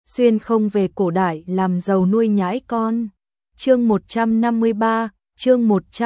xuyên không về cổ đại làm giàu nuôi nhãi con. Chương 153, chương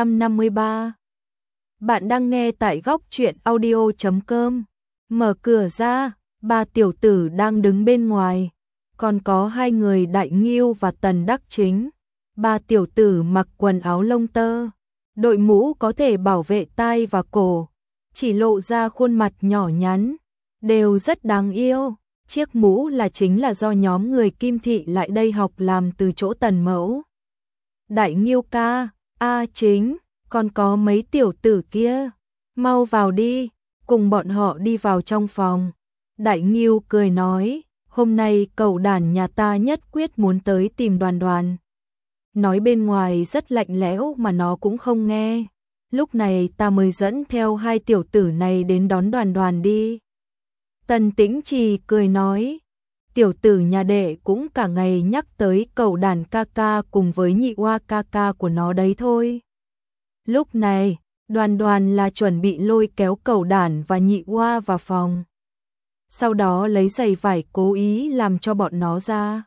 153. Bạn đang nghe tại góc truyện audio.com. Mở cửa ra, ba tiểu tử đang đứng bên ngoài, còn có hai người Đại Ngưu và Tần Đắc Chính. Ba tiểu tử mặc quần áo lông tơ, đội mũ có thể bảo vệ tai và cổ, chỉ lộ ra khuôn mặt nhỏ nhắn, đều rất đáng yêu. Chiếc mũ chính là do nhóm người Kim Thị lại đây học làm từ chỗ Tần Mẫu. Đại Ngưu ca, Chính, còn có mấy tiểu tử kia, mau vào đi, cùng bọn họ đi vào trong phòng. Đại Ngưu cười nói, hôm nay cậu đàn nhà ta nhất quyết muốn tới tìm Đoàn Đoàn. Nói bên ngoài rất lạnh lẽo mà nó cũng không nghe. Lúc này ta mới dẫn theo hai tiểu tử này đến đón Đoàn Đoàn đi. Tần Tĩnh Trì cười nói, tiểu tử nhà đệ cũng cả ngày nhắc tới cậu đàn ca ca cùng với nhị oa ca ca của nó đấy thôi. Lúc này, Đoàn Đoàn là chuẩn bị lôi kéo cậu đàn và nhị oa vào phòng. Sau đó lấy giày vải cố ý làm cho bọn nó ra.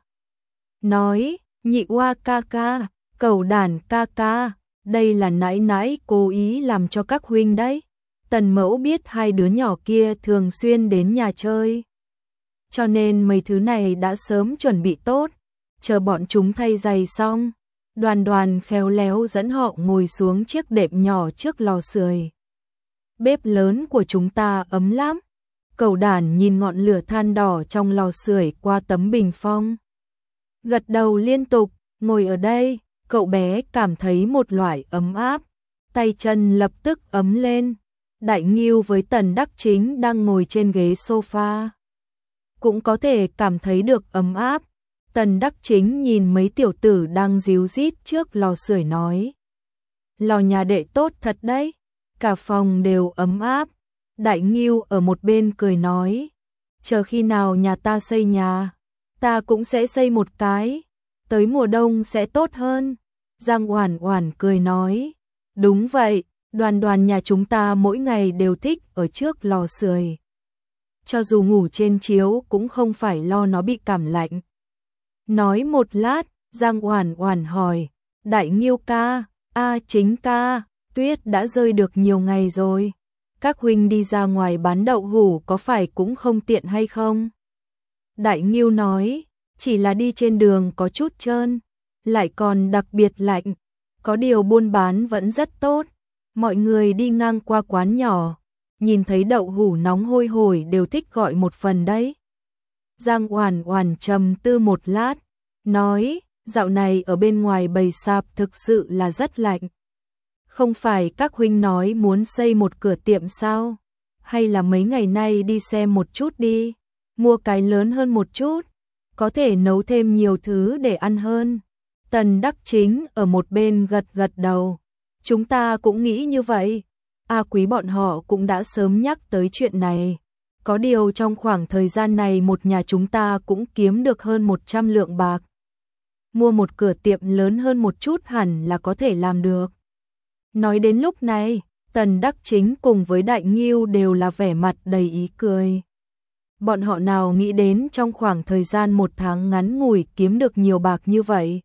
Nói, nhị oa ca ca, cậu đàn ca ca, đây là nãi nãi cố ý làm cho các huynh đấy. Tần Mẫu biết hai đứa nhỏ kia thường xuyên đến nhà chơi, cho nên mấy thứ này đã sớm chuẩn bị tốt, chờ bọn chúng thay giày xong. Đoàn Đoàn khéo léo dẫn họ ngồi xuống chiếc đệm nhỏ trước lò sưởi. Bếp lớn của chúng ta ấm lắm. Cậu đàn nhìn ngọn lửa than đỏ trong lò sưởi qua tấm bình phong, gật đầu liên tục. Ngồi ở đây, cậu bé cảm thấy một loại ấm áp, tay chân lập tức ấm lên. Đại Ngưu với Tần Đắc Chính đang ngồi trên ghế sofa, cũng có thể cảm thấy được ấm áp. Tần Đắc Chính nhìn mấy tiểu tử đang ríu rít trước lò sưởi nói, lò nhà đệ tốt thật đấy, cả phòng đều ấm áp. Đại Ngưu ở một bên cười nói, chờ khi nào nhà ta xây nhà, ta cũng sẽ xây một cái, tới mùa đông sẽ tốt hơn. Giang Oản Oản cười nói, đúng vậy, Đoàn Đoàn nhà chúng ta mỗi ngày đều thích ở trước lò sưởi, cho dù ngủ trên chiếu cũng không phải lo nó bị cảm lạnh. Nói một lát, Giang Oản Oản hỏi, Đại Ngưu ca, Chính ca, tuyết đã rơi được nhiều ngày rồi, các huynh đi ra ngoài bán đậu hũ có phải cũng không tiện hay không? Đại Ngưu nói, chỉ là đi trên đường có chút trơn, lại còn đặc biệt lạnh, có điều buôn bán vẫn rất tốt. Mọi người đi ngang qua quán nhỏ, nhìn thấy đậu hũ nóng hôi hổi đều thích gọi một phần đấy. Giang Oản Oản trầm tư một lát, nói, dạo này ở bên ngoài bầy sạp thực sự là rất lạnh. Không phải các huynh nói muốn xây một cửa tiệm sao? Hay là mấy ngày nay đi xem một chút đi, mua cái lớn hơn một chút, có thể nấu thêm nhiều thứ để ăn hơn. Tần Đắc Chính ở một bên gật gật đầu. Chúng ta cũng nghĩ như vậy. Quý bọn họ cũng đã sớm nhắc tới chuyện này. Có điều trong khoảng thời gian này một nhà chúng ta cũng kiếm được hơn 100 lượng bạc. Mua một cửa tiệm lớn hơn một chút hẳn là có thể làm được. Nói đến lúc này, Tần Đắc Chính cùng với Đại Ngưu đều là vẻ mặt đầy ý cười. Bọn họ nào nghĩ đến trong khoảng thời gian một tháng ngắn ngủi kiếm được nhiều bạc như vậy.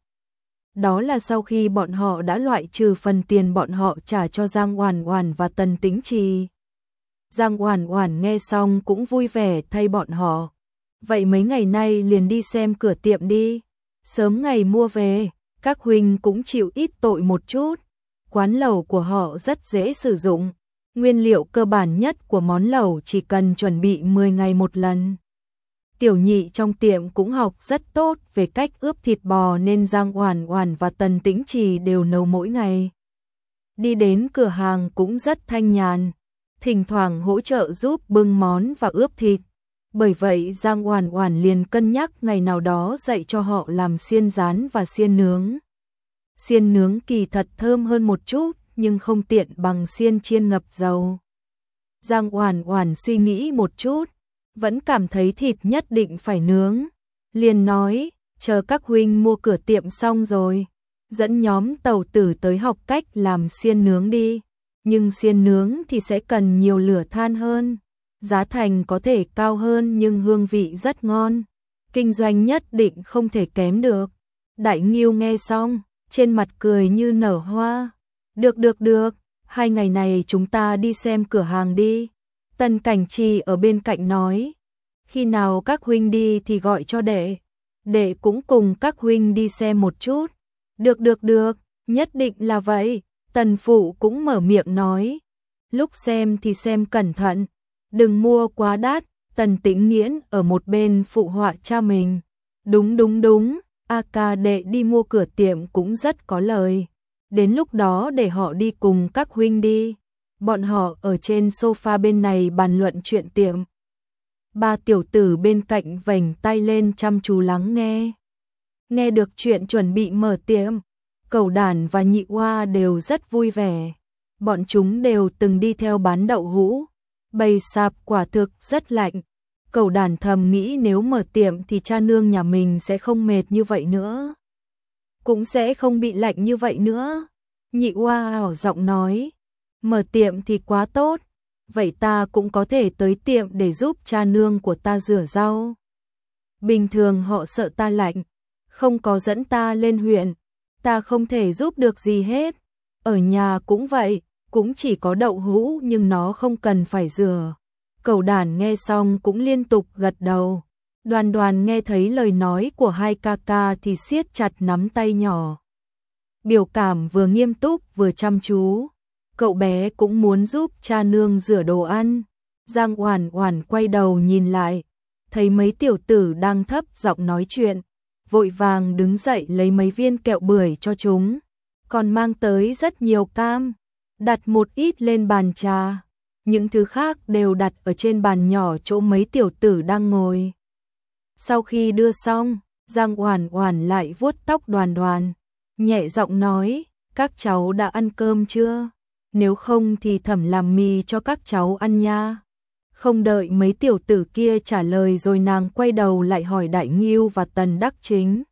Đó là sau khi bọn họ đã loại trừ phần tiền bọn họ trả cho Giang Oản Oản và Tần Tĩnh Trì. Giang Oản Oản nghe xong cũng vui vẻ thay bọn họ. Vậy mấy ngày nay liền đi xem cửa tiệm đi, sớm ngày mua về, các huynh cũng chịu ít tội một chút. Quán lẩu của họ rất dễ sử dụng, nguyên liệu cơ bản nhất của món lẩu chỉ cần chuẩn bị 10 ngày một lần. Tiểu nhị trong tiệm cũng học rất tốt về cách ướp thịt bò nên Giang Oản Oản và Tần Tĩnh Trì đều nấu mỗi ngày. Đi đến cửa hàng cũng rất thanh nhàn, thỉnh thoảng hỗ trợ giúp bưng món và ướp thịt. Bởi vậy Giang Oản Oản liền cân nhắc ngày nào đó dạy cho họ làm xiên rán và xiên nướng. Xiên nướng kỳ thật thơm hơn một chút, nhưng không tiện bằng xiên chiên ngập dầu. Giang Oản Oản suy nghĩ một chút, vẫn cảm thấy thịt nhất định phải nướng. Liền nói, chờ các huynh mua cửa tiệm xong rồi, dẫn nhóm tàu tử tới học cách làm xiên nướng đi. Nhưng xiên nướng thì sẽ cần nhiều lửa than hơn, giá thành có thể cao hơn nhưng hương vị rất ngon. kinh doanh nhất định không thể kém được. Đại Ngưu nghe xong, trên mặt cười như nở hoa. Được, 2 ngày này chúng ta đi xem cửa hàng đi. Tần Cảnh Trì ở bên cạnh nói, khi nào các huynh đi thì gọi cho đệ cũng cùng các huynh đi xem một chút. Được, nhất định là vậy. Tần Phụ cũng mở miệng nói, lúc xem thì xem cẩn thận, đừng mua quá đắt. Tần Tĩnh Nghiễn ở một bên phụ họa cha mình. Đúng, a ca đệ đi mua cửa tiệm cũng rất có lời. Đến lúc đó để họ đi cùng các huynh đi. Bọn họ ở trên sofa bên này bàn luận chuyện tiệm. 3 tiểu tử bên cạnh vểnh tay lên chăm chú lắng nghe. Nghe được chuyện chuẩn bị mở tiệm, Cẩu Đản và Nhị Oa đều rất vui vẻ. Bọn chúng đều từng đi theo bán đậu hũ. Bầy sạp quả thực rất lạnh. Cẩu Đản thầm nghĩ nếu mở tiệm thì cha nương nhà mình sẽ không mệt như vậy nữa. Cũng sẽ không bị lạnh như vậy nữa. Nhị Oa ảo giọng nói, mở tiệm thì quá tốt. Vậy ta cũng có thể tới tiệm để giúp cha nương của ta rửa rau. Bình thường họ sợ ta lạnh, không có dẫn ta lên huyện, ta không thể giúp được gì hết. Ở nhà cũng vậy, cũng chỉ có đậu hũ nhưng nó không cần phải rửa. Cẩu Đản nghe xong cũng liên tục gật đầu. Đoàn nghe thấy lời nói của hai ca ca thì siết chặt nắm tay nhỏ. Biểu cảm vừa nghiêm túc vừa chăm chú. Cậu bé cũng muốn giúp cha nương rửa đồ ăn. Giang Oản Oản quay đầu nhìn lại, thấy mấy tiểu tử đang thấp giọng nói chuyện, vội vàng đứng dậy lấy mấy viên kẹo bưởi cho chúng, còn mang tới rất nhiều cam, đặt một ít lên bàn trà, những thứ khác đều đặt ở trên bàn nhỏ chỗ mấy tiểu tử đang ngồi. Sau khi đưa xong, Giang Oản Oản lại vuốt tóc Đoàn, nhẹ giọng nói, các cháu đã ăn cơm chưa? Nếu không thì Thẩm làm mì cho các cháu ăn nha. Không đợi mấy tiểu tử kia trả lời rồi nàng quay đầu lại hỏi Đại Ngưu và Tần Đắc Chính.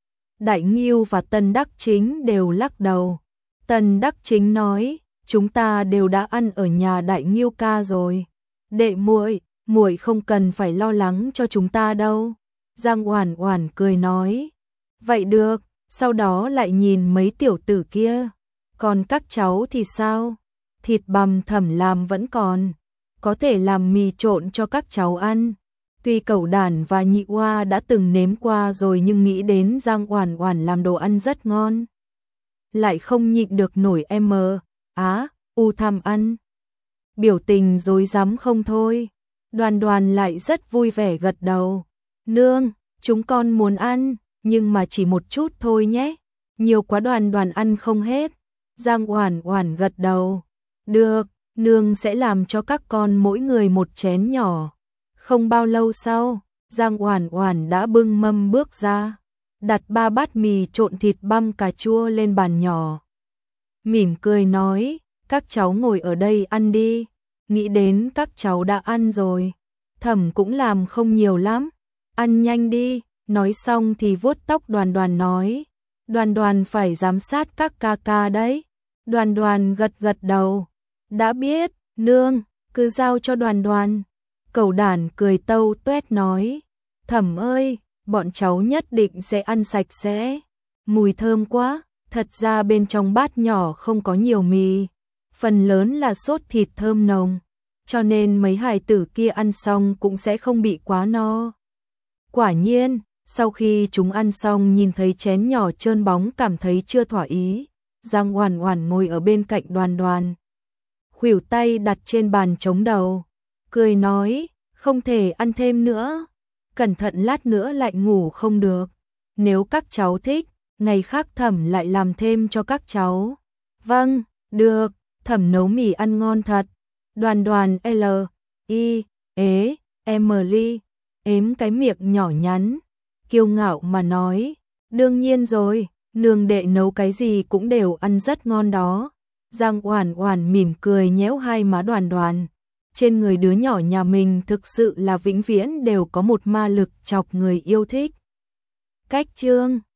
Đại Ngưu và Tần Đắc Chính đều lắc đầu. Tần Đắc Chính nói, chúng ta đều đã ăn ở nhà Đại Ngưu ca rồi. Đệ muội không cần phải lo lắng cho chúng ta đâu. Giang Oản Oản cười nói, vậy được. Sau đó lại nhìn mấy tiểu tử kia, còn các cháu thì sao? Thịt bằm Thẩm làm vẫn còn, có thể làm mì trộn cho các cháu ăn. Tuy Cẩu Đản và Nhị Oa đã từng nếm qua rồi nhưng nghĩ đến Giang Oản Oản làm đồ ăn rất ngon, lại không nhịn được nổi tham ăn. Biểu tình rối rắm không thôi. Đoàn lại rất vui vẻ gật đầu. Nương, chúng con muốn ăn, nhưng mà chỉ một chút thôi nhé. Nhiều quá Đoàn ăn không hết. Giang Oản Oản gật đầu. Được, nương sẽ làm cho các con mỗi người một chén nhỏ. Không bao lâu sau, Giang Oản Oản đã bưng mâm bước ra, đặt 3 bát mì trộn thịt băm cà chua lên bàn nhỏ. Mỉm cười nói, các cháu ngồi ở đây ăn đi. Nghĩ đến các cháu đã ăn rồi, Thẩm cũng làm không nhiều lắm, ăn nhanh đi. Nói xong thì vuốt tóc Đoàn nói, Đoàn phải giám sát các ca ca đấy. Đoàn gật đầu, đã biết, nương, cứ giao cho Đoàn. Cẩu Đản cười tâu tuét nói, Thẩm ơi, bọn cháu nhất định sẽ ăn sạch sẽ. Mùi thơm quá, thật ra bên trong bát nhỏ không có nhiều mì, phần lớn là sốt thịt thơm nồng, cho nên mấy hài tử kia ăn xong cũng sẽ không bị quá no. Quả nhiên, sau khi chúng ăn xong nhìn thấy chén nhỏ trơn bóng cảm thấy chưa thỏa ý. Giang Oản Oản ngồi ở bên cạnh Đoàn, khuỷu tay đặt trên bàn chống đầu, cười nói, không thể ăn thêm nữa, cẩn thận lát nữa lại ngủ không được. Nếu các cháu thích, ngày khác Thẩm lại làm thêm cho các cháu. Vâng, được, Thẩm nấu mì ăn ngon thật. Đoàn Emily ếm cái miệng nhỏ nhắn, kiêu ngạo mà nói, đương nhiên rồi, nương đệ nấu cái gì cũng đều ăn rất ngon đó. Giang Oản Oản mỉm cười nhéo hai má Đoàn. Trên người đứa nhỏ nhà mình thực sự là vĩnh viễn đều có một ma lực chọc người yêu thích. Cách chương